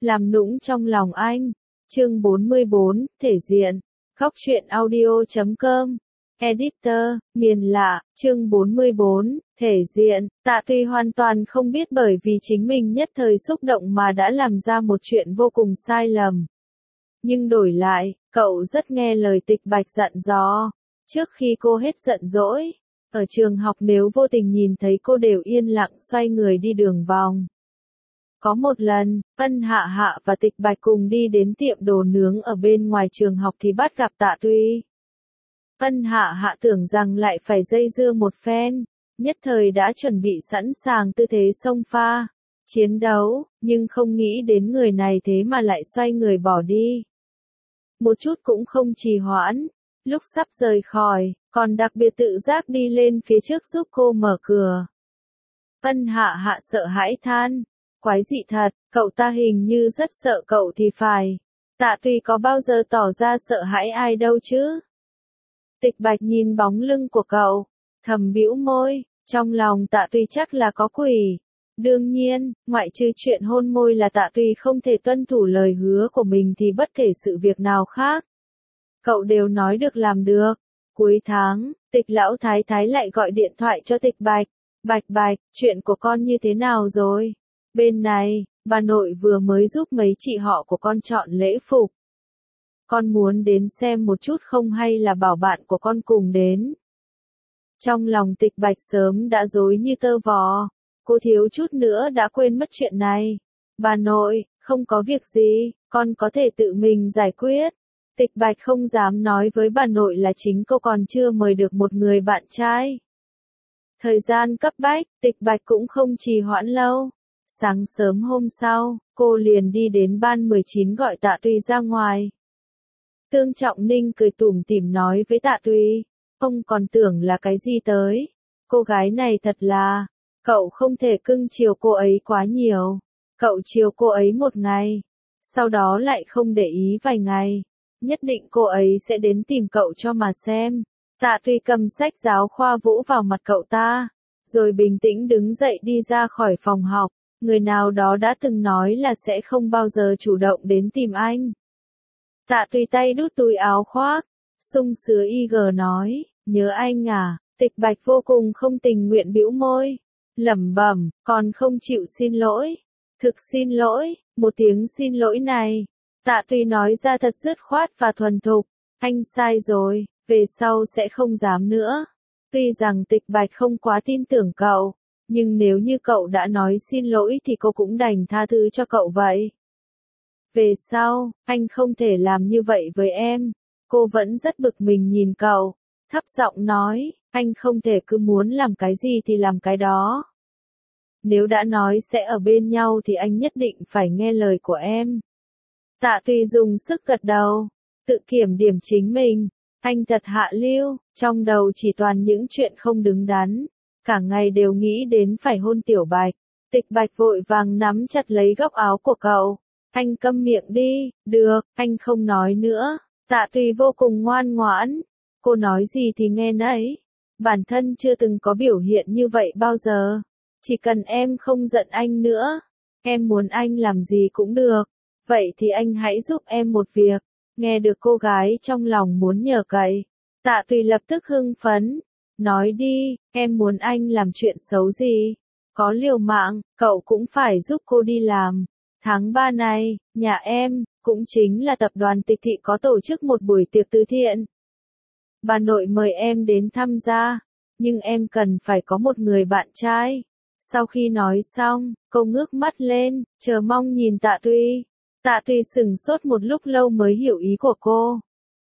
làm nũng trong lòng anh. Chương 44, thể diện. Góc truyện audio.com. Editor, miền lạ, chương 44, thể diện. Tạ Tuy hoàn toàn không biết bởi vì chính mình nhất thời xúc động mà đã làm ra một chuyện vô cùng sai lầm. Nhưng đổi lại, cậu rất nghe lời Tịch Bạch dặn dò. Trước khi cô hết giận dỗi, ở trường học nếu vô tình nhìn thấy cô đều yên lặng xoay người đi đường vòng. Có một lần, Ân Hạ Hạ và Tịch Bạch cùng đi đến tiệm đồ nướng ở bên ngoài trường học thì bắt gặp Tạ Tuy. Ân Hạ Hạ tưởng rằng lại phải dây dưa một phen, nhất thời đã chuẩn bị sẵn sàng tư thế xông pha, chiến đấu, nhưng không nghĩ đến người này thế mà lại xoay người bỏ đi. Một chút cũng không trì hoãn, lúc sắp rời khỏi, còn đặc biệt tự giác đi lên phía trước giúp cô mở cửa. Ân Hạ Hạ sợ hãi than, quái dị thật, cậu ta hình như rất sợ cậu thì phải. Tạ Tuy có bao giờ tỏ ra sợ hãi ai đâu chứ? Tịch Bạch nhìn bóng lưng của cậu, thầm bĩu môi, trong lòng Tạ Tuy chắc là có quỷ. Đương nhiên, ngoại trừ chuyện hôn môi là Tạ Tuy không thể tuân thủ lời hứa của mình thì bất kể sự việc nào khác, cậu đều nói được làm được. Cuối tháng, Tịch lão thái thái lại gọi điện thoại cho Tịch Bạch. Bạch Bạch, chuyện của con như thế nào rồi? Bên này, bà nội vừa mới giúp mấy chị họ của con chọn lễ phục. Con muốn đến xem một chút không hay là bảo bạn của con cùng đến? Trong lòng Tịch Bạch sớm đã rối như tơ vò, cô thiếu chút nữa đã quên mất chuyện này. Bà nội, không có việc gì, con có thể tự mình giải quyết. Tịch Bạch không dám nói với bà nội là chính cô còn chưa mời được một người bạn trai. Thời gian cấp bách, Tịch Bạch cũng không trì hoãn lâu. Sáng sớm hôm sau, cô liền đi đến ban 19 gọi Tạ Tuy ra ngoài. Tương Trọng Ninh cười tủm tỉm nói với Tạ Tuy, ông còn tưởng là cái gì tới. Cô gái này thật là, cậu không thể cưng chiều cô ấy quá nhiều. Cậu chiều cô ấy một ngày, sau đó lại không để ý vài ngày. Nhất định cô ấy sẽ đến tìm cậu cho mà xem. Tạ Tuy cầm sách giáo khoa vỗ vào mặt cậu ta, rồi bình tĩnh đứng dậy đi ra khỏi phòng học. Người nào đó đã từng nói là sẽ không bao giờ chủ động đến tìm anh. Tạ Tuy tay đút túi áo khoác, sung sứa IG nói, nhớ anh à? Tịch Bạch vô cùng không tình nguyện bĩu môi, lẩm bẩm, còn không chịu xin lỗi. Thực xin lỗi, một tiếng xin lỗi này, Tạ Tuy nói ra thật dứt khoát và thuần thục, anh sai rồi, về sau sẽ không dám nữa. Tuy rằng Tịch Bạch không quá tin tưởng cậu, nhưng nếu như cậu đã nói xin lỗi thì cô cũng đành tha thứ cho cậu vậy. Về sau, anh không thể làm như vậy với em. Cô vẫn rất bực mình nhìn cậu, thấp giọng nói, anh không thể cứ muốn làm cái gì thì làm cái đó. Nếu đã nói sẽ ở bên nhau thì anh nhất định phải nghe lời của em. Tạ Tuy dùng sức gật đầu, tự kiểm điểm chính mình, anh thật hạ lưu, trong đầu chỉ toàn những chuyện không đứng đắn, cả ngày đều nghĩ đến phải hôn Tiểu Bạch. Tịch Bạch vội vàng nắm chặt lấy góc áo của cậu, anh câm miệng đi, được, anh không nói nữa. Tạ Tuy vô cùng ngoan ngoãn, cô nói gì thì nghe nấy, bản thân chưa từng có biểu hiện như vậy bao giờ. Chỉ cần em không giận anh nữa, em muốn anh làm gì cũng được, vậy thì anh hãy giúp em một việc. Nghe được cô gái trong lòng muốn nhờ cậy, Tạ Tuy lập tức hưng phấn, nói đi, em muốn anh làm chuyện xấu gì? Có liều mạng, cậu cũng phải giúp cô đi làm. Tháng 3 này, nhà em, cũng chính là tập đoàn Tịch Thị có tổ chức một buổi tiệc từ thiện. Bà nội mời em đến tham gia, nhưng em cần phải có một người bạn trai. Sau khi nói xong, cô ngước mắt lên, chờ mong nhìn Tạ Tuy. Tạ Tuy sửng sốt một lúc lâu mới hiểu ý của cô.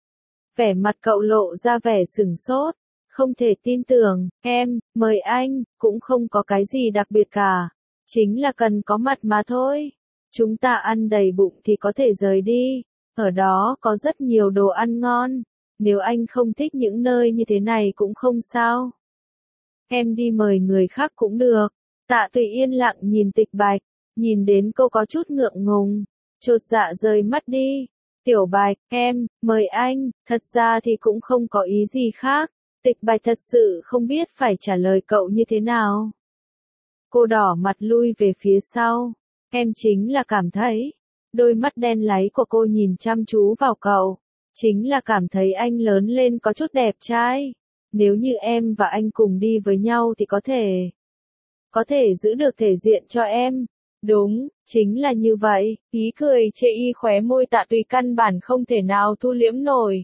Vẻ mặt cậu lộ ra vẻ sửng sốt, không thể tin tưởng, em, mời anh, cũng không có cái gì đặc biệt cả. Chính là cần có mặt mà thôi. Chúng ta ăn đầy bụng thì có thể rời đi. Ở đó có rất nhiều đồ ăn ngon. Nếu anh không thích những nơi như thế này cũng không sao. Em đi mời người khác cũng được. Tạ Tuy yên lặng nhìn Tịch Bạch, nhìn đến cô có chút ngượng ngùng, chột dạ rời mắt đi. Tiểu Bạch, em, mời anh, thật ra thì cũng không có ý gì khác. Tịch Bạch thật sự không biết phải trả lời cậu như thế nào. Cô đỏ mặt lui về phía sau. Em chính là cảm thấy, Đôi mắt đen láy của cô nhìn chăm chú vào cậu. Chính là cảm thấy anh lớn lên có chút đẹp trai. Nếu như em và anh cùng đi với nhau thì có thể giữ được thể diện cho em. Đúng, chính là như vậy, ý cười chê y khóe môi Tạ Tùy căn bản không thể nào thu liễm nổi.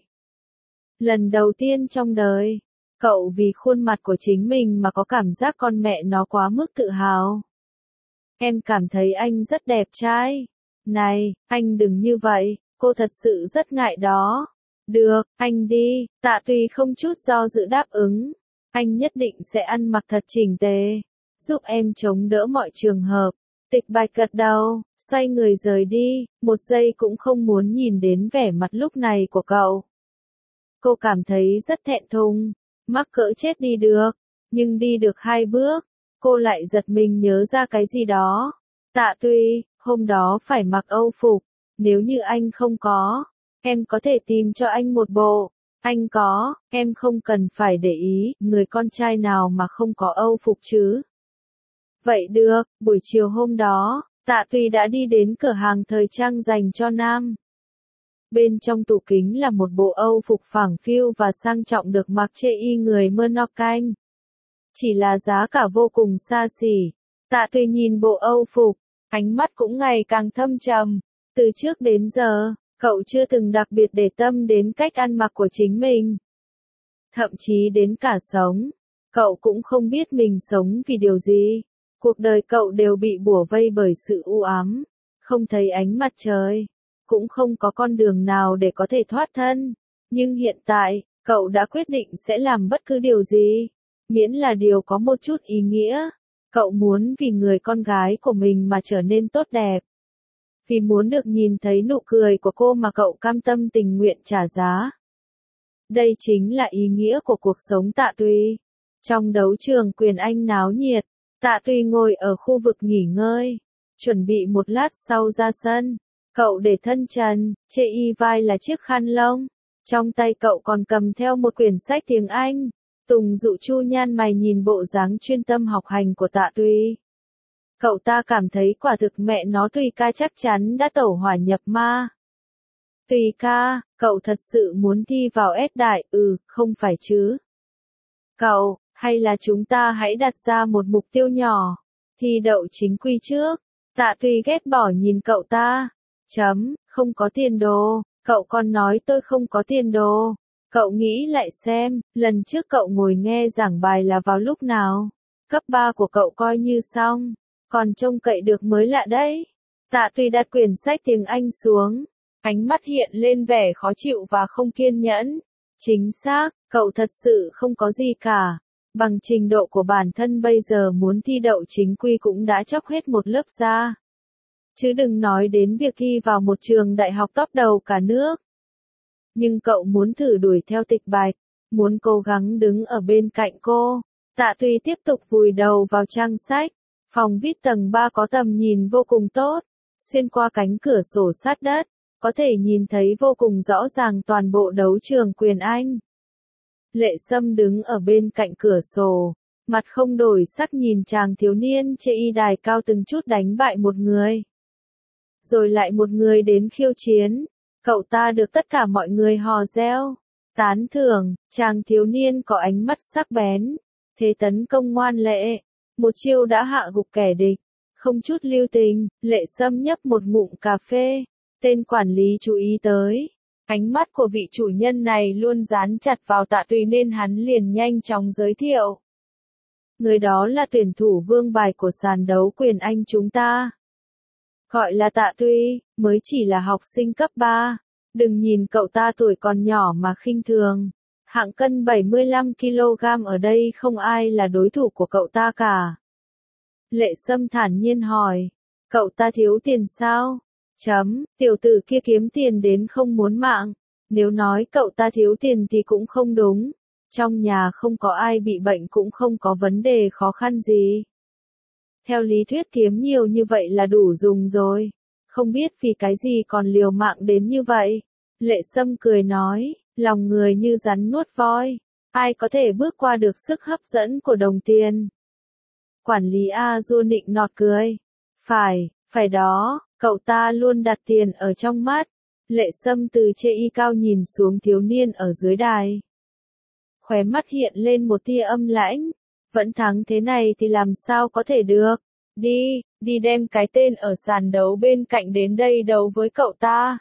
Lần đầu tiên trong đời, cậu vì khuôn mặt của chính mình mà có cảm giác con mẹ nó quá mức tự hào. Em cảm thấy anh rất đẹp trai. Này, anh đừng như vậy, cô thật sự rất ngại đó. Được, anh đi, Tạ Tùy không chút do dự đáp ứng. Anh nhất định sẽ ăn mặc thật chỉnh tề, giúp em chống đỡ mọi trường hợp. Tịch Bạch gật đầu, xoay người rời đi, một giây cũng không muốn nhìn đến vẻ mặt lúc này của cậu. Cô cảm thấy rất thẹn thùng, mắc cỡ chết đi được, nhưng đi được 2 bước, cô lại giật mình nhớ ra cái gì đó. Tạ Tùy, hôm đó phải mặc Âu phục, nếu như anh không có, em có thể tìm cho anh một bộ. Anh có, em không cần phải để ý, người con trai nào mà không có Âu phục chứ. Vậy được, buổi chiều hôm đó, Tạ Tùy đã đi đến cửa hàng thời trang dành cho nam. Bên trong tủ kính là một bộ Âu phục phẳng phiu và sang trọng được mặc chê y người Moroccan. Chỉ là giá cả vô cùng xa xỉ. Tạ Tùy nhìn bộ Âu phục, ánh mắt cũng ngày càng thâm trầm. Từ trước đến giờ, cậu chưa từng đặc biệt để tâm đến cách ăn mặc của chính mình. Thậm chí đến cả sống, cậu cũng không biết mình sống vì điều gì. Cuộc đời cậu đều bị bủa vây bởi sự u ám, không thấy ánh mặt trời, cũng không có con đường nào để có thể thoát thân. Nhưng hiện tại, cậu đã quyết định sẽ làm bất cứ điều gì, miễn là điều có một chút ý nghĩa. Cậu muốn vì người con gái của mình mà trở nên tốt đẹp. Vì muốn được nhìn thấy nụ cười của cô mà cậu cam tâm tình nguyện trả giá. Đây chính là ý nghĩa của cuộc sống Tạ Tùy. Trong đấu trường quyền Anh náo nhiệt, Tạ Tùy ngồi ở khu vực nghỉ ngơi, chuẩn bị một lát sau ra sân. Cậu để thân trần, chê y vai là chiếc khăn lông. Trong tay cậu còn cầm theo một quyển sách tiếng Anh. Tùng Dụ Chu nhăn mày nhìn bộ dáng chuyên tâm học hành của Tạ Tùy. Cậu ta cảm thấy quả thực mẹ nó Tùy ca chắc chắn đã tẩu hỏa nhập ma. Tùy ca, cậu thật sự muốn thi vào S đại, không phải chứ. Cậu, hay là chúng ta hãy đặt ra một mục tiêu nhỏ, thi đậu chính quy trước. Tạ Tùy ghét bỏ nhìn cậu ta. Không có tiền đồ, cậu còn nói tôi không có tiền đồ. Cậu nghĩ lại xem, lần trước cậu ngồi nghe giảng bài là vào lúc nào? Cấp 3 của cậu coi như xong, còn trông cậy được mới lạ đấy. Tạ Tùy đặt quyển sách tiếng Anh xuống, ánh mắt hiện lên vẻ khó chịu và không kiên nhẫn. Chính xác, cậu thật sự không có gì cả. Bằng trình độ của bản thân bây giờ muốn thi đậu chính quy cũng đã chóc hết một lớp ra. Chứ đừng nói đến việc thi vào một trường đại học top đầu cả nước. Nhưng cậu muốn thử đuổi theo Tịch Bạch, muốn cố gắng đứng ở bên cạnh cô. Tạ Tùy tiếp tục vùi đầu vào trang sách. Phòng VIP tầng 3 có tầm nhìn vô cùng tốt. Xuyên qua cánh cửa sổ sát đất, có thể nhìn thấy vô cùng rõ ràng toàn bộ đấu trường quyền Anh. Lệ Sâm đứng ở bên cạnh cửa sổ, mặt không đổi sắc nhìn chàng thiếu niên chê y đài cao từng chút đánh bại một người. Rồi lại một người đến khiêu chiến. Cậu ta được tất cả mọi người hò reo, tán thưởng. Chàng thiếu niên có ánh mắt sắc bén, thế tấn công ngoan lệ, một chiêu đã hạ gục kẻ địch, không chút lưu tình. Lệ Sâm nhấp một ngụm cà phê, tên quản lý chú ý tới. Ánh mắt của vị chủ nhân này luôn dán chặt vào Tạ Tùy nên hắn liền nhanh chóng giới thiệu. Người đó là tuyển thủ vương bài của sàn đấu quyền Anh chúng ta. Gọi là Tạ Tùy, mới chỉ là học sinh cấp 3. Đừng nhìn cậu ta tuổi còn nhỏ mà khinh thường. Hạng cân 75 kg ở đây không ai là đối thủ của cậu ta cả. Lệ Sâm thản nhiên hỏi. Cậu ta thiếu tiền sao? Tiểu tử kia kiếm tiền đến không muốn mạng. Nếu nói cậu ta thiếu tiền thì cũng không đúng. Trong nhà không có ai bị bệnh cũng không có vấn đề khó khăn gì. Theo lý thuyết kiếm nhiều như vậy là đủ dùng rồi. Không biết vì cái gì còn liều mạng đến như vậy. Lệ Sâm cười nói, lòng người như rắn nuốt voi. Ai có thể bước qua được sức hấp dẫn của đồng tiền. Quản lý A Du nịnh nọt cười. Phải đó, Cậu ta luôn đặt tiền ở trong mắt. Lệ Sâm từ trên y cao nhìn xuống thiếu niên ở dưới đài. Khóe mắt hiện lên một tia âm lãnh. Vẫn thắng thế này thì làm sao có thể được. Đi đem cái tên ở sàn đấu bên cạnh đến đây đấu với cậu ta.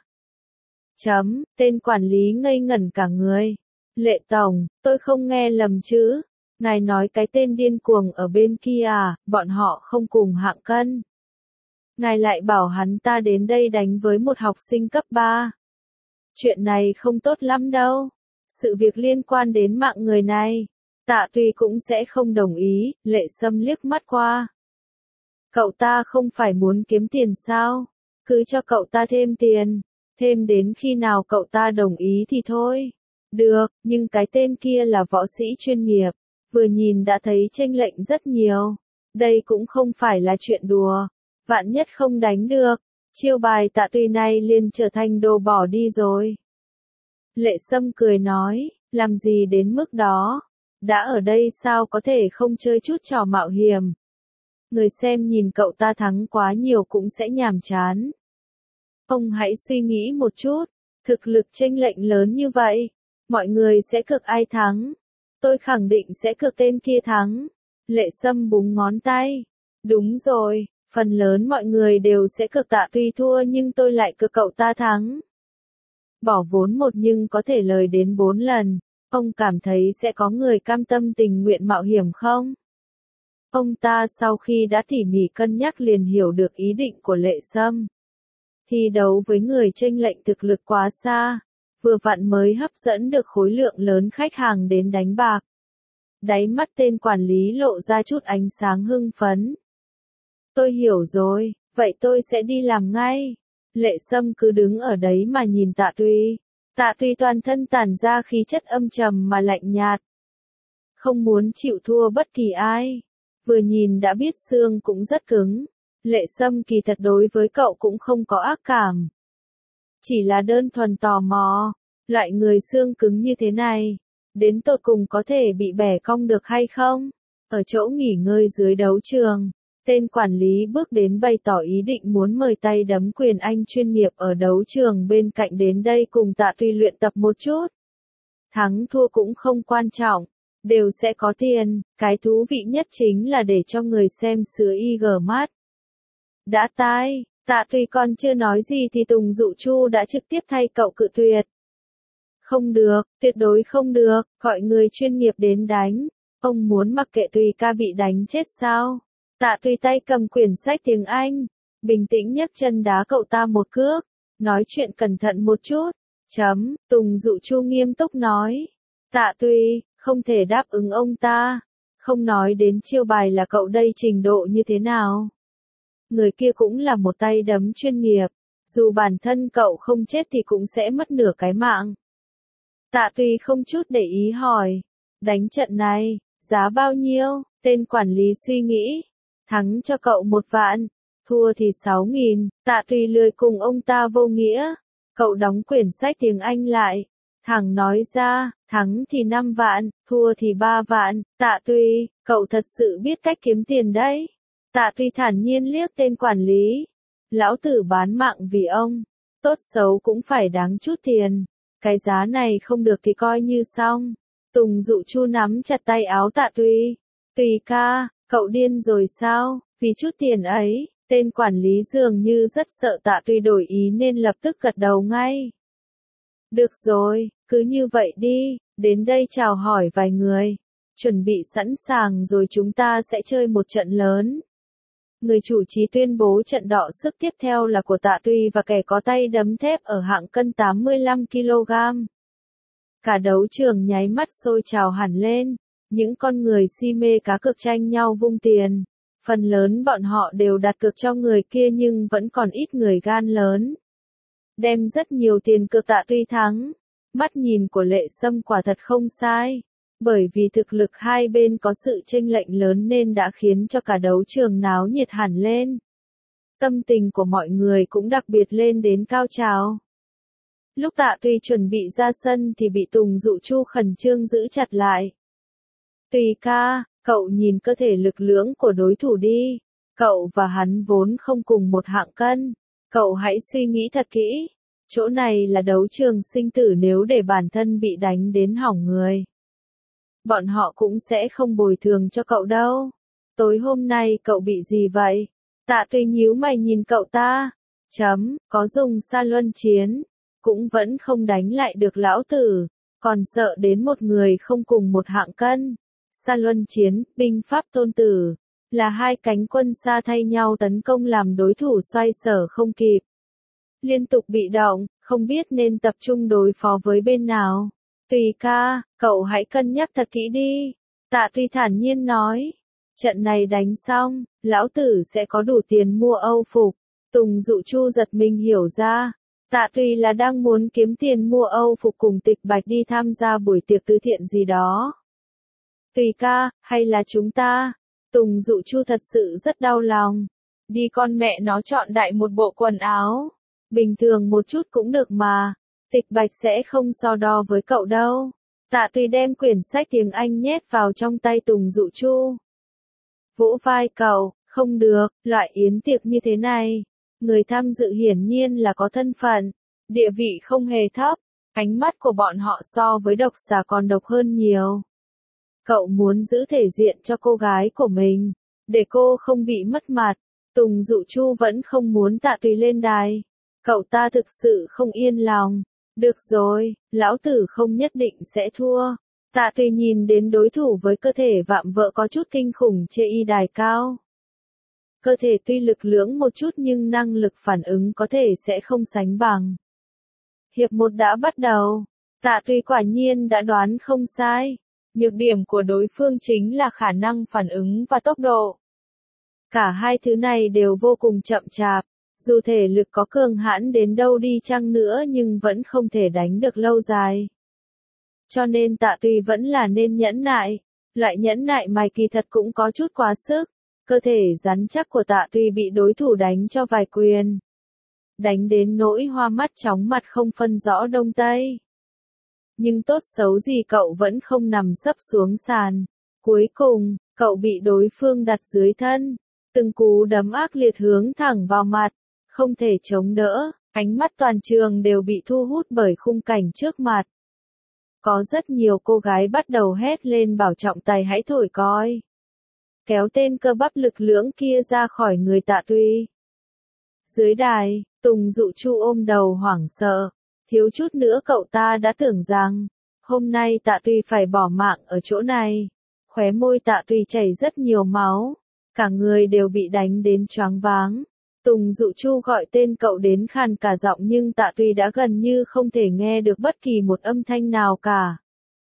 Tên quản lý ngây ngẩn cả người. Lệ tổng, tôi không nghe lầm chứ. Ngài nói cái tên điên cuồng ở bên kia à, bọn họ không cùng hạng cân. Ngài lại bảo hắn ta đến đây đánh với một học sinh cấp 3. Chuyện này không tốt lắm đâu. Sự việc liên quan đến mạng người này. Tạ Tùy cũng sẽ không đồng ý, Lệ Sâm liếc mắt qua. Cậu ta không phải muốn kiếm tiền sao? Cứ cho cậu ta thêm tiền. Thêm đến khi nào cậu ta đồng ý thì thôi. Được, nhưng cái tên kia là võ sĩ chuyên nghiệp. Vừa nhìn đã thấy chênh lệch rất nhiều. Đây cũng không phải là chuyện đùa. Vạn nhất không đánh được. Chiêu bài Tạ Tùy này liền trở thành đồ bỏ đi rồi. Lệ Sâm cười nói, làm gì đến mức đó. Đã ở đây sao có thể không chơi chút trò mạo hiểm. Người xem nhìn cậu ta thắng quá nhiều cũng sẽ nhàm chán. Ông hãy suy nghĩ một chút, thực lực chênh lệch lớn như vậy, mọi người sẽ cực ai thắng? Tôi khẳng định sẽ cực tên kia thắng. Lệ Sâm búng ngón tay. Đúng rồi, phần lớn mọi người đều sẽ cực Tạ Tùy thua nhưng tôi lại cực cậu ta thắng. Bỏ vốn một nhưng có thể lời đến 4 lần. Ông cảm thấy sẽ có người cam tâm tình nguyện mạo hiểm không? Ông ta sau khi đã tỉ mỉ cân nhắc liền hiểu được ý định của Lệ Sâm. Thi đấu với người chênh lệch thực lực quá xa, vừa vặn mới hấp dẫn được khối lượng lớn khách hàng đến đánh bạc. Đáy mắt tên quản lý lộ ra chút ánh sáng hưng phấn. Tôi hiểu rồi, vậy tôi sẽ đi làm ngay. Lệ Sâm cứ đứng ở đấy mà nhìn Tạ Tùy. Tạ Tùy toàn thân tản ra khí chất âm trầm mà lạnh nhạt. Không muốn chịu thua bất kỳ ai. Vừa nhìn đã biết xương cũng rất cứng. Lệ Sâm kỳ thật đối với cậu cũng không có ác cảm. Chỉ là đơn thuần tò mò. Loại người xương cứng như thế này. Đến tột cùng có thể bị bẻ cong được hay không? Ở chỗ nghỉ ngơi dưới đấu trường. Tên quản lý bước đến bày tỏ ý định muốn mời tay đấm quyền Anh chuyên nghiệp ở đấu trường bên cạnh đến đây cùng Tạ Tùy luyện tập một chút. Thắng thua cũng không quan trọng, đều sẽ có tiền, cái thú vị nhất chính là để cho người xem sứa y gờ mắt. Đã tai, Tạ Tùy còn chưa nói gì thì Tùng Dụ Chu đã trực tiếp thay cậu cự tuyệt. Không được, tuyệt đối không được, gọi người chuyên nghiệp đến đánh. Ông muốn mặc kệ Tùy ca bị đánh chết sao? Tạ Tùy tay cầm quyển sách tiếng Anh, bình tĩnh nhấc chân đá cậu ta một cước, nói chuyện cẩn thận một chút. Tùng Dụ Chu nghiêm túc nói. Tạ Tùy, không thể đáp ứng ông ta. Không nói đến chiêu bài là cậu đây trình độ như thế nào. Người kia cũng là một tay đấm chuyên nghiệp, dù bản thân cậu không chết thì cũng sẽ mất nửa cái mạng. Tạ Tùy không chút để ý hỏi. Đánh trận này, giá bao nhiêu? Tên quản lý suy nghĩ. Thắng cho cậu 1 vạn, thua thì 6.000, Tạ Tùy lười cùng ông ta vô nghĩa. Cậu đóng quyển sách tiếng Anh lại. Thẳng nói ra, thắng thì 5 vạn, thua thì 3 vạn, Tạ Tùy, cậu thật sự biết cách kiếm tiền đấy. Tạ Tùy thản nhiên liếc tên quản lý. Lão tử bán mạng vì ông, tốt xấu cũng phải đáng chút tiền. Cái giá này không được thì coi như xong. Tùng Dụ Chu nắm chặt tay áo Tạ Tùy. Tùy ca, cậu điên rồi sao? Vì chút tiền ấy, tên quản lý dường như rất sợ Tạ Tùy đổi ý nên lập tức gật đầu ngay. Được rồi, cứ như vậy đi, đến đây chào hỏi vài người. Chuẩn bị sẵn sàng rồi chúng ta sẽ chơi một trận lớn. Người chủ trì tuyên bố trận đọ sức tiếp theo là của Tạ Tùy và kẻ có tay đấm thép ở hạng cân 85 kg. Cả đấu trường nháy mắt sôi trào hẳn lên. Những con người si mê cá cược tranh nhau vung tiền. Phần lớn bọn họ đều đặt cược cho người kia nhưng vẫn còn ít người gan lớn. Đem rất nhiều tiền cược Tạ Tùy thắng. Mắt nhìn của Lệ Sâm quả thật không sai. Bởi vì thực lực hai bên có sự chênh lệch lớn nên đã khiến cho cả đấu trường náo nhiệt hẳn lên. Tâm tình của mọi người cũng đặc biệt lên đến cao trào. Lúc Tạ Tùy chuẩn bị ra sân thì bị Tùng Dụ Chu khẩn trương giữ chặt lại. Tùy ca, cậu nhìn cơ thể lực lưỡng của đối thủ đi. Cậu và hắn vốn không cùng một hạng cân. Cậu hãy suy nghĩ thật kỹ. Chỗ này là đấu trường sinh tử, nếu để bản thân bị đánh đến hỏng người, bọn họ cũng sẽ không bồi thường cho cậu đâu. Tối hôm nay cậu bị gì vậy? Tạ Tuy nhíu mày nhìn cậu ta. Có dùng sa luân chiến, cũng vẫn không đánh lại được lão tử, còn sợ đến một người không cùng một hạng cân. Sa luân chiến, binh pháp tôn tử, là hai cánh quân xa thay nhau tấn công làm đối thủ xoay sở không kịp. Liên tục bị động, không biết nên tập trung đối phó với bên nào. Tùy ca, cậu hãy cân nhắc thật kỹ đi. Tạ Tuy thản nhiên nói. Trận này đánh xong, lão tử sẽ có đủ tiền mua Âu phục. Tùng Dụ Chu giật mình hiểu ra. Tạ Tuy là đang muốn kiếm tiền mua Âu phục cùng Tịch Bạch đi tham gia buổi tiệc từ thiện gì đó. Tùy ca, hay là chúng ta? Tùng Dụ Chu thật sự rất đau lòng. Đi con mẹ nó chọn đại một bộ quần áo. Bình thường một chút cũng được mà. Tịch Bạch sẽ không so đo với cậu đâu. Tạ Tuy đem quyển sách tiếng Anh nhét vào trong tay Tùng Dụ Chu. Vỗ vai cậu, không được, loại yến tiệc như thế này. Người tham dự hiển nhiên là có thân phận, địa vị không hề thấp. Ánh mắt của bọn họ so với độc giả còn độc hơn nhiều. Cậu muốn giữ thể diện cho cô gái của mình, để cô không bị mất mặt. Tùng Dụ Chu vẫn không muốn Tạ Tuy lên đài. Cậu ta thực sự không yên lòng. Được rồi, lão tử không nhất định sẽ thua. Tạ Tuy nhìn đến đối thủ với cơ thể vạm vỡ có chút kinh khủng trên y đài cao. Cơ thể tuy lực lưỡng một chút nhưng năng lực phản ứng có thể sẽ không sánh bằng. Hiệp 1 đã bắt đầu. Tạ Tuy quả nhiên đã đoán không sai. Nhược điểm của đối phương chính là khả năng phản ứng và tốc độ. Cả hai thứ này đều vô cùng chậm chạp. Dù thể lực có cường hãn đến đâu đi chăng nữa nhưng vẫn không thể đánh được lâu dài. Cho nên Tạ Tuy vẫn là nên nhẫn nại. Loại nhẫn nại này kỳ thật cũng có chút quá sức. Cơ thể rắn chắc của Tạ Tuy bị đối thủ đánh cho vài quyền. Đánh đến nỗi hoa mắt chóng mặt không phân rõ đông tây. Nhưng tốt xấu gì cậu vẫn không nằm sấp xuống sàn. Cuối cùng, cậu bị đối phương đặt dưới thân. Từng cú đấm ác liệt hướng thẳng vào mặt. Không thể chống đỡ, ánh mắt toàn trường đều bị thu hút bởi khung cảnh trước mặt. Có rất nhiều cô gái bắt đầu hét lên bảo trọng tài hãy thổi còi. Kéo tên cơ bắp lực lưỡng kia ra khỏi người Tạ Tuy. Dưới đài, Tùng Dụ Chu ôm đầu hoảng sợ. Thiếu chút nữa cậu ta đã tưởng rằng, hôm nay Tạ Tuy phải bỏ mạng ở chỗ này. Khóe môi Tạ Tuy chảy rất nhiều máu. Cả người đều bị đánh đến choáng váng. Tùng Dụ Chu gọi tên cậu đến khàn cả giọng nhưng Tạ Tuy đã gần như không thể nghe được bất kỳ một âm thanh nào cả.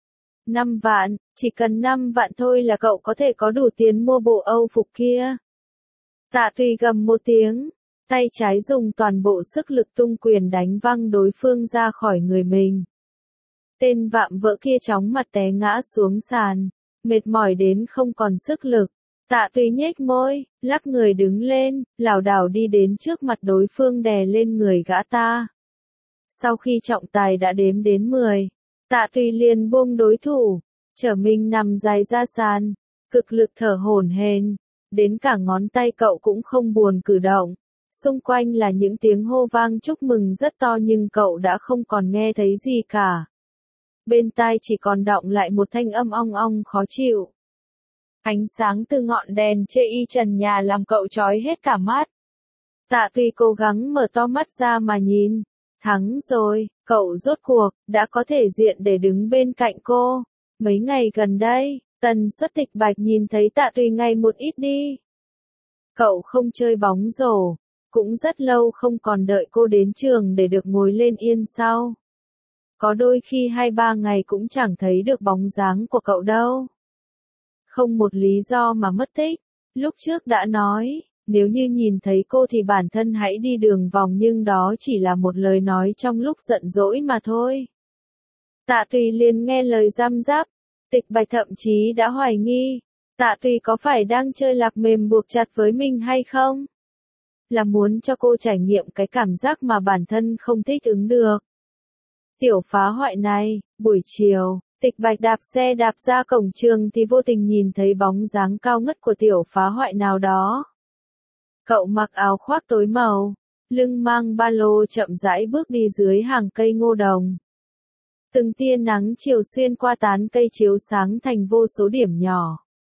5 vạn, chỉ cần 5 vạn thôi là cậu có thể có đủ tiền mua bộ Âu phục kia. Tạ Tuy gầm một tiếng, tay trái dùng toàn bộ sức lực tung quyền đánh văng đối phương ra khỏi người mình. Tên vạm vỡ kia chóng mặt té ngã xuống sàn, mệt mỏi đến không còn sức lực. Tạ Tuy nhếch môi, lắc người đứng lên, lảo đảo đi đến trước mặt đối phương đè lên người gã ta. Sau khi trọng tài đã đếm đến 10, Tạ Tuy liền buông đối thủ, trở mình nằm dài ra sàn, cực lực thở hổn hển, đến cả ngón tay cậu cũng không buồn cử động. Xung quanh là những tiếng hô vang chúc mừng rất to nhưng cậu đã không còn nghe thấy gì cả. Bên tai chỉ còn đọng lại một thanh âm ong ong khó chịu. Ánh sáng từ ngọn đèn chê y trần nhà làm cậu chói hết cả mắt. Tạ Tuy cố gắng mở to mắt ra mà nhìn. Thắng rồi, cậu rốt cuộc, đã có thể diện để đứng bên cạnh cô. Mấy ngày gần đây, tần suất Tịch Bạch nhìn thấy Tạ Tuy ngày một ít đi. Cậu không chơi bóng rổ, cũng rất lâu không còn đợi cô đến trường để được ngồi lên yên sau. Có đôi khi 2-3 ngày cũng chẳng thấy được bóng dáng của cậu đâu. Không một lý do mà mất tích. Lúc trước đã nói, nếu như nhìn thấy cô thì bản thân hãy đi đường vòng nhưng đó chỉ là một lời nói trong lúc giận dỗi mà thôi. Tạ Tuy liền nghe lời giam giáp. Tịch Bạch thậm chí đã hoài nghi. Tạ Tuy có phải đang chơi lạc mềm buộc chặt với mình hay không? Là muốn cho cô trải nghiệm cái cảm giác mà bản thân không thích ứng được. Tiểu phá hoại này, buổi chiều, Tịch Bạch đạp xe đạp ra cổng trường thì vô tình nhìn thấy bóng dáng cao ngất của tiểu phá hoại nào đó. Cậu mặc áo khoác tối màu, lưng mang ba lô chậm rãi bước đi dưới hàng cây ngô đồng. Từng tia nắng chiều xuyên qua tán cây chiếu sáng thành vô số điểm nhỏ.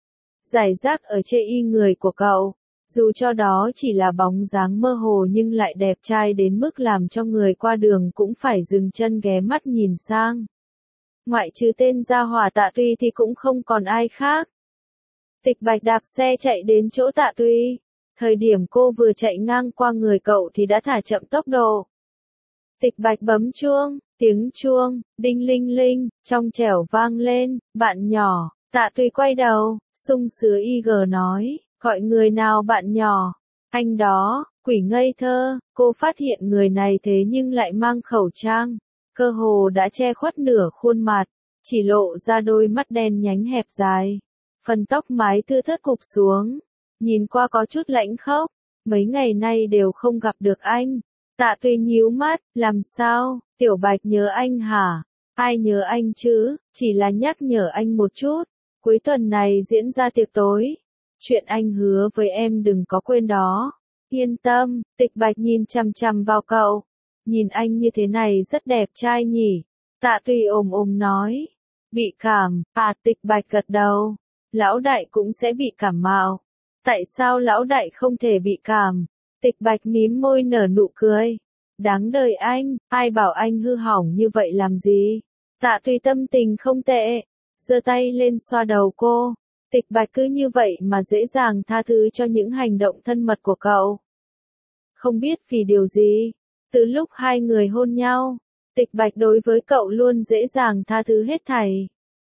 Rải rác ở trên y người của cậu, dù cho đó chỉ là bóng dáng mơ hồ nhưng lại đẹp trai đến mức làm cho người qua đường cũng phải dừng chân ghé mắt nhìn sang. Ngoại trừ tên gia hỏa Tạ Tuy thì cũng không còn ai khác. Tịch Bạch đạp xe chạy đến chỗ Tạ Tuy. Thời điểm cô vừa chạy ngang qua người cậu thì đã thả chậm tốc độ. Tịch Bạch bấm chuông, tiếng chuông, đinh linh linh, trong trẻo vang lên, bạn nhỏ. Tạ Tuy quay đầu, sung sướng IG nói, gọi người nào bạn nhỏ? Anh đó, quỷ ngây thơ. Cô phát hiện người này thế nhưng lại mang khẩu trang, cơ hồ đã che khuất nửa khuôn mặt, chỉ lộ ra đôi mắt đen nhánh hẹp dài. Phần tóc mái thưa thớt cụp xuống, nhìn qua có chút lãnh khốc. Mấy ngày nay đều không gặp được anh. Tạ Tuy nhíu mắt, làm sao, Tiểu Bạch nhớ anh hả? Ai nhớ anh chứ, chỉ là nhắc nhở anh một chút. Cuối tuần này diễn ra tiệc tối. Chuyện anh hứa với em đừng có quên đó. Yên tâm, Tịch Bạch nhìn chằm chằm vào cậu. Nhìn anh như thế này rất đẹp trai nhỉ. Tạ Tuy ồm nói. Bị cảm, Tịch Bạch gật đầu. Lão đại cũng sẽ bị cảm mạo. Tại sao lão đại không thể bị cảm? Tịch Bạch mím môi nở nụ cười. Đáng đời anh, ai bảo anh hư hỏng như vậy làm gì? Tạ Tuy tâm tình không tệ. Giơ tay lên xoa đầu cô. Tịch Bạch cứ như vậy mà dễ dàng tha thứ cho những hành động thân mật của cậu. Không biết vì điều gì, từ lúc hai người hôn nhau, Tịch Bạch đối với cậu luôn dễ dàng tha thứ hết thảy.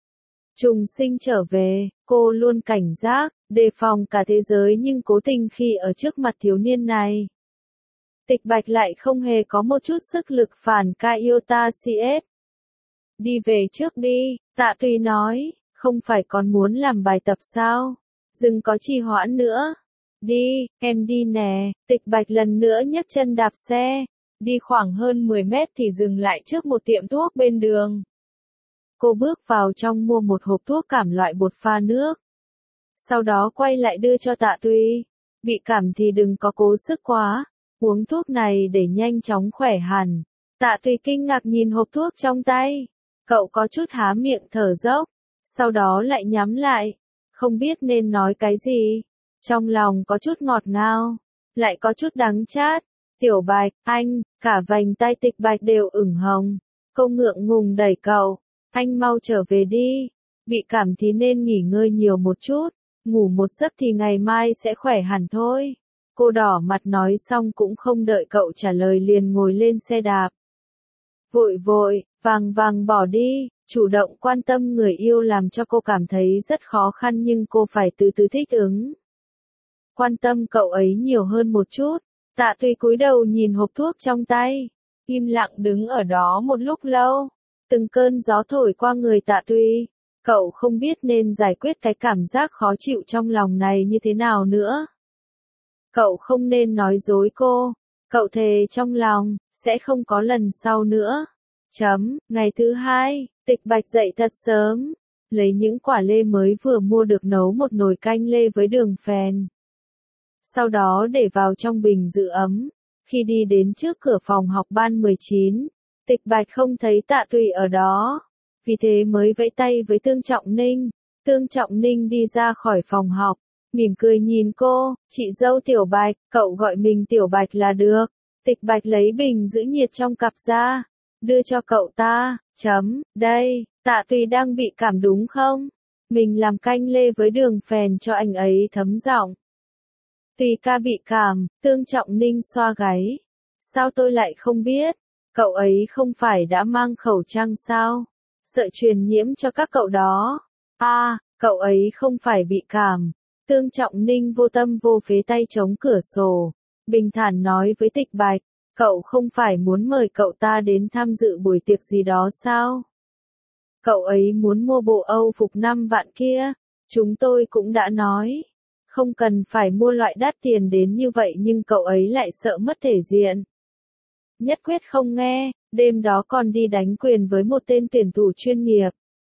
Trùng sinh trở về, cô luôn cảnh giác, đề phòng cả thế giới nhưng cố tình khi ở trước mặt thiếu niên này. Tịch Bạch lại không hề có một chút sức lực phản Iota CS. Đi về trước đi, Tạ Tuy nói, không phải còn muốn làm bài tập sao? Đừng có trì hoãn nữa. Đi, em đi nè. Tịch Bạch lần nữa nhấc chân đạp xe. Đi khoảng hơn 10 mét thì dừng lại trước một tiệm thuốc bên đường. Cô bước vào trong mua một hộp thuốc cảm loại bột pha nước. Sau đó quay lại đưa cho Tạ Tuy. Bị cảm thì đừng có cố sức quá. Uống thuốc này để nhanh chóng khỏe hẳn. Tạ Tuy kinh ngạc nhìn hộp thuốc trong tay. Cậu có chút há miệng thở dốc. Sau đó lại nhắm lại. Không biết nên nói cái gì. Trong lòng có chút ngọt ngào. Lại có chút đắng chát. Tiểu Bạch, anh, cả vành tay Tịch Bạch đều ửng hồng. Cô ngượng ngùng đẩy cậu. Anh mau trở về đi. Bị cảm thì nên nghỉ ngơi nhiều một chút. Ngủ một giấc thì ngày mai sẽ khỏe hẳn thôi. Cô đỏ mặt nói xong cũng không đợi cậu trả lời liền ngồi lên xe đạp. Vội vội, vàng vàng bỏ đi. Chủ động quan tâm người yêu làm cho cô cảm thấy rất khó khăn nhưng cô phải từ từ thích ứng. Quan tâm cậu ấy nhiều hơn một chút. Tạ Tuy cúi đầu nhìn hộp thuốc trong tay. Im lặng đứng ở đó một lúc lâu. Từng cơn gió thổi qua người Tạ Tuy. Cậu không biết nên giải quyết cái cảm giác khó chịu trong lòng này như thế nào nữa. Cậu không nên nói dối cô. Cậu thề trong lòng, sẽ không có lần sau nữa. Ngày thứ hai, Tịch Bạch dậy thật sớm. Lấy những quả lê mới vừa mua được nấu một nồi canh lê với đường phèn. Sau đó để vào trong bình giữ ấm. Khi đi đến trước cửa phòng học ban 19, Tịch Bạch không thấy Tạ Tuy ở đó. Vì thế mới vẫy tay với Tương Trọng Ninh. Tương Trọng Ninh đi ra khỏi phòng học. Mỉm cười nhìn cô, chị dâu Tiểu Bạch, cậu gọi mình Tiểu Bạch là được. Tịch Bạch lấy bình giữ nhiệt trong cặp ra. Đưa cho cậu ta. Đây, Tạ Tuy đang bị cảm đúng không? Mình làm canh lê với đường phèn cho anh ấy thấm giọng. Tuy ca bị cảm, Tương Trọng Ninh xoa gáy. Sao tôi lại không biết? Cậu ấy không phải đã mang khẩu trang sao? Sợ truyền nhiễm cho các cậu đó. Cậu ấy không phải bị cảm. Tương Trọng Ninh vô tâm vô phế tay chống cửa sổ. Bình thản nói với Tịch Bạch. Cậu không phải muốn mời cậu ta đến tham dự buổi tiệc gì đó sao? Cậu ấy muốn mua bộ Âu phục 5 vạn kia. Chúng tôi cũng đã nói. Không cần phải mua loại đắt tiền đến như vậy nhưng cậu ấy lại sợ mất thể diện. Nhất quyết không nghe, đêm đó còn đi đánh quyền với một tên tuyển thủ chuyên nghiệp.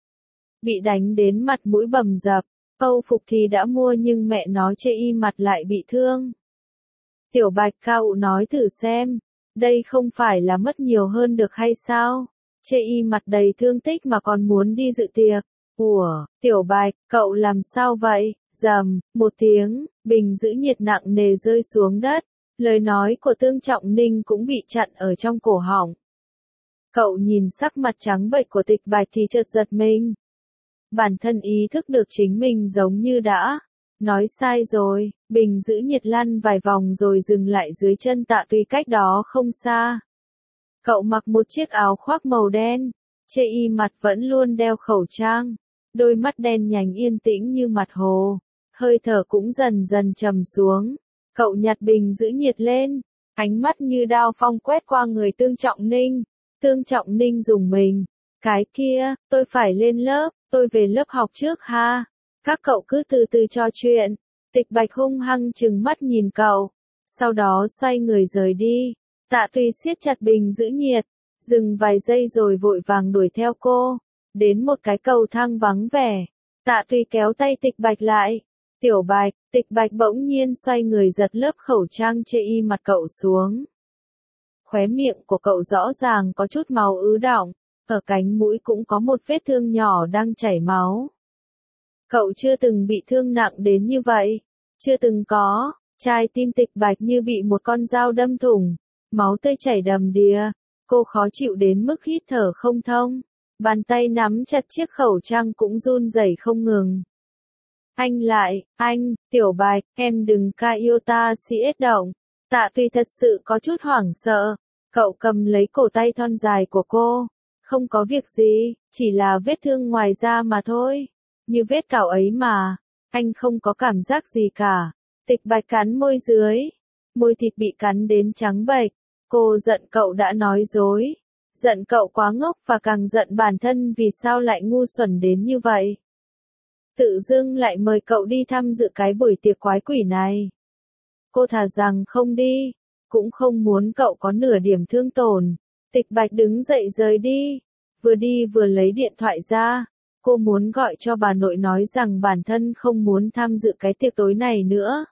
Bị đánh đến mặt mũi bầm dập, Âu phục thì đã mua nhưng mẹ nó chê y mặt lại bị thương. Tiểu Bạch cậu nói thử xem, đây không phải là mất nhiều hơn được hay sao? Chê y mặt đầy thương tích mà còn muốn đi dự tiệc. Ủa, Tiểu Bạch, cậu làm sao vậy? Rầm, một tiếng, bình giữ nhiệt nặng nề rơi xuống đất. Lời nói của Tương Trọng Ninh cũng bị chặn ở trong cổ họng. Cậu nhìn sắc mặt trắng bệch của Tịch Bạch thì chợt giật mình. Bản thân ý thức được chính mình giống như đã nói sai rồi, bình giữ nhiệt lăn vài vòng rồi dừng lại dưới chân Tạ Tùy cách đó không xa. Cậu mặc một chiếc áo khoác màu đen, chê y mặt vẫn luôn đeo khẩu trang, đôi mắt đen nhánh yên tĩnh như mặt hồ, hơi thở cũng dần dần trầm xuống. Cậu nhặt bình giữ nhiệt lên, ánh mắt như đao phong quét qua người Tương Trọng Ninh. Tương Trọng Ninh rùng mình. Cái kia, tôi phải lên lớp, tôi về lớp học trước ha. Các cậu cứ từ từ trò chuyện. Tịch Bạch hung hăng trừng mắt nhìn cậu, sau đó xoay người rời đi. Tạ Tùy siết chặt bình giữ nhiệt, dừng vài giây rồi vội vàng đuổi theo cô. Đến một cái cầu thang vắng vẻ, Tạ Tùy kéo tay Tịch Bạch lại. Tiểu Bạch, Tịch Bạch bỗng nhiên xoay người giật lớp khẩu trang chê y mặt cậu xuống. Khóe miệng của cậu rõ ràng có chút máu ứ đọng, ở cánh mũi cũng có một vết thương nhỏ đang chảy máu. Cậu chưa từng bị thương nặng đến như vậy, chưa từng có. Trái tim Tịch Bạch như bị một con dao đâm thủng, máu tươi chảy đầm đìa, cô khó chịu đến mức hít thở không thông, bàn tay nắm chặt chiếc khẩu trang cũng run rẩy không ngừng. Anh, Tiểu Bạch, em đừng ca yêu ta CS động. Tạ Tùy thật sự có chút hoảng sợ, cậu cầm lấy cổ tay thon dài của cô. Không có việc gì, chỉ là vết thương ngoài da mà thôi. Như vết cào ấy mà, anh không có cảm giác gì cả. Tịch Bạch cắn môi dưới, môi thịt bị cắn đến trắng bệch. Cô giận cậu đã nói dối, giận cậu quá ngốc và càng giận bản thân vì sao lại ngu xuẩn đến như vậy. Tự dưng lại mời cậu đi tham dự cái buổi tiệc quái quỷ này. Cô thà rằng không đi, cũng không muốn cậu có nửa điểm thương tổn. Tịch Bạch đứng dậy rời đi vừa lấy điện thoại ra. Cô muốn gọi cho bà nội nói rằng bản thân không muốn tham dự cái tiệc tối này nữa.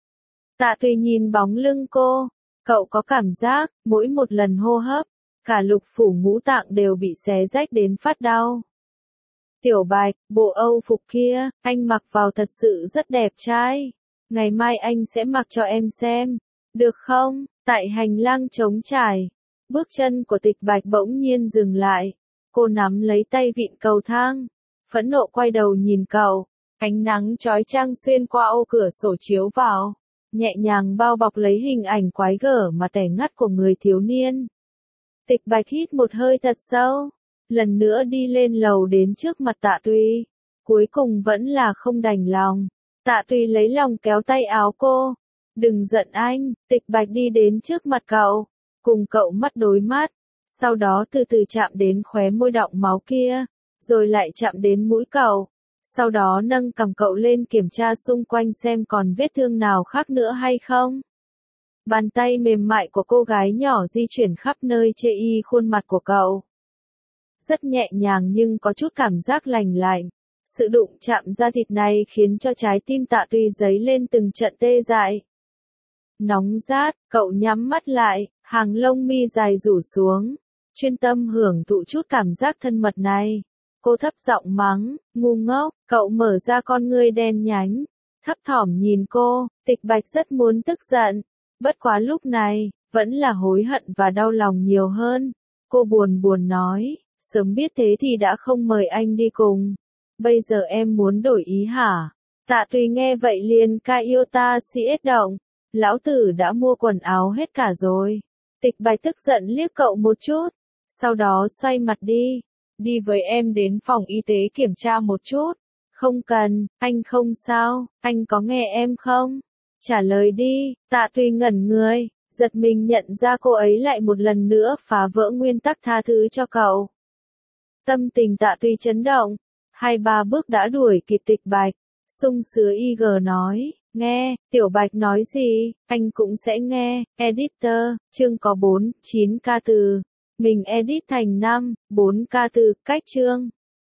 Tạ Tùy nhìn bóng lưng cô, cậu có cảm giác, mỗi một lần hô hấp, cả lục phủ ngũ tạng đều bị xé rách đến phát đau. Tiểu Bạch, bộ Âu phục kia, anh mặc vào thật sự rất đẹp trai. Ngày mai anh sẽ mặc cho em xem, được không? Tại hành lang trống trải, bước chân của Tịch Bạch bỗng nhiên dừng lại. Cô nắm lấy tay vịn cầu thang, phẫn nộ quay đầu nhìn cậu. Ánh nắng chói chang xuyên qua ô cửa sổ chiếu vào, nhẹ nhàng bao bọc lấy hình ảnh quái gở mà tẻ ngắt của người thiếu niên. Tịch Bạch hít một hơi thật sâu, lần nữa đi lên lầu đến trước mặt Tạ Tùy. Cuối cùng vẫn là không đành lòng. Tạ Tùy lấy lòng kéo tay áo cô. Đừng giận anh. Tịch Bạch đi đến trước mặt cậu, cùng cậu mắt đối mắt, sau đó từ từ chạm đến khóe môi đọng máu kia, rồi lại chạm đến mũi cậu. Sau đó nâng cằm cậu lên kiểm tra xung quanh xem còn vết thương nào khác nữa hay không. Bàn tay mềm mại của cô gái nhỏ di chuyển khắp nơi chê y khuôn mặt của cậu. Rất nhẹ nhàng nhưng có chút cảm giác lành lạnh. Sự đụng chạm da thịt này khiến cho trái tim Tạ Tùy dấy lên từng trận tê dại. Nóng rát, cậu nhắm mắt lại, hàng lông mi dài rủ xuống, chuyên tâm hưởng thụ chút cảm giác thân mật này. Cô thấp giọng mắng, ngu ngốc, cậu mở ra con ngươi đen nhánh, thấp thỏm nhìn cô. Tịch Bạch rất muốn tức giận, bất quá lúc này, vẫn là hối hận và đau lòng nhiều hơn. Cô buồn buồn nói, sớm biết thế thì đã không mời anh đi cùng. Bây giờ em muốn đổi ý hả? Tạ Tùy nghe vậy liền ca yêu ta CS động. Lão tử đã mua quần áo hết cả rồi. Tịch Bạch tức giận liếc cậu một chút, sau đó xoay mặt đi. Đi với em đến phòng y tế kiểm tra một chút. Không cần, anh không sao, anh có nghe em không? Trả lời đi. Tạ Tùy ngẩn người, giật mình nhận ra cô ấy lại một lần nữa phá vỡ nguyên tắc tha thứ cho cậu. Tâm tình Tạ Tùy chấn động, 2-3 bước đã đuổi kịp Tịch Bạch. Sung sứa IG nói, nghe, Tiểu Bạch nói gì, anh cũng sẽ nghe. Editor, chương có 4, 9 ca từ. Mình edit thành 5, 4 ca từ, cách chương.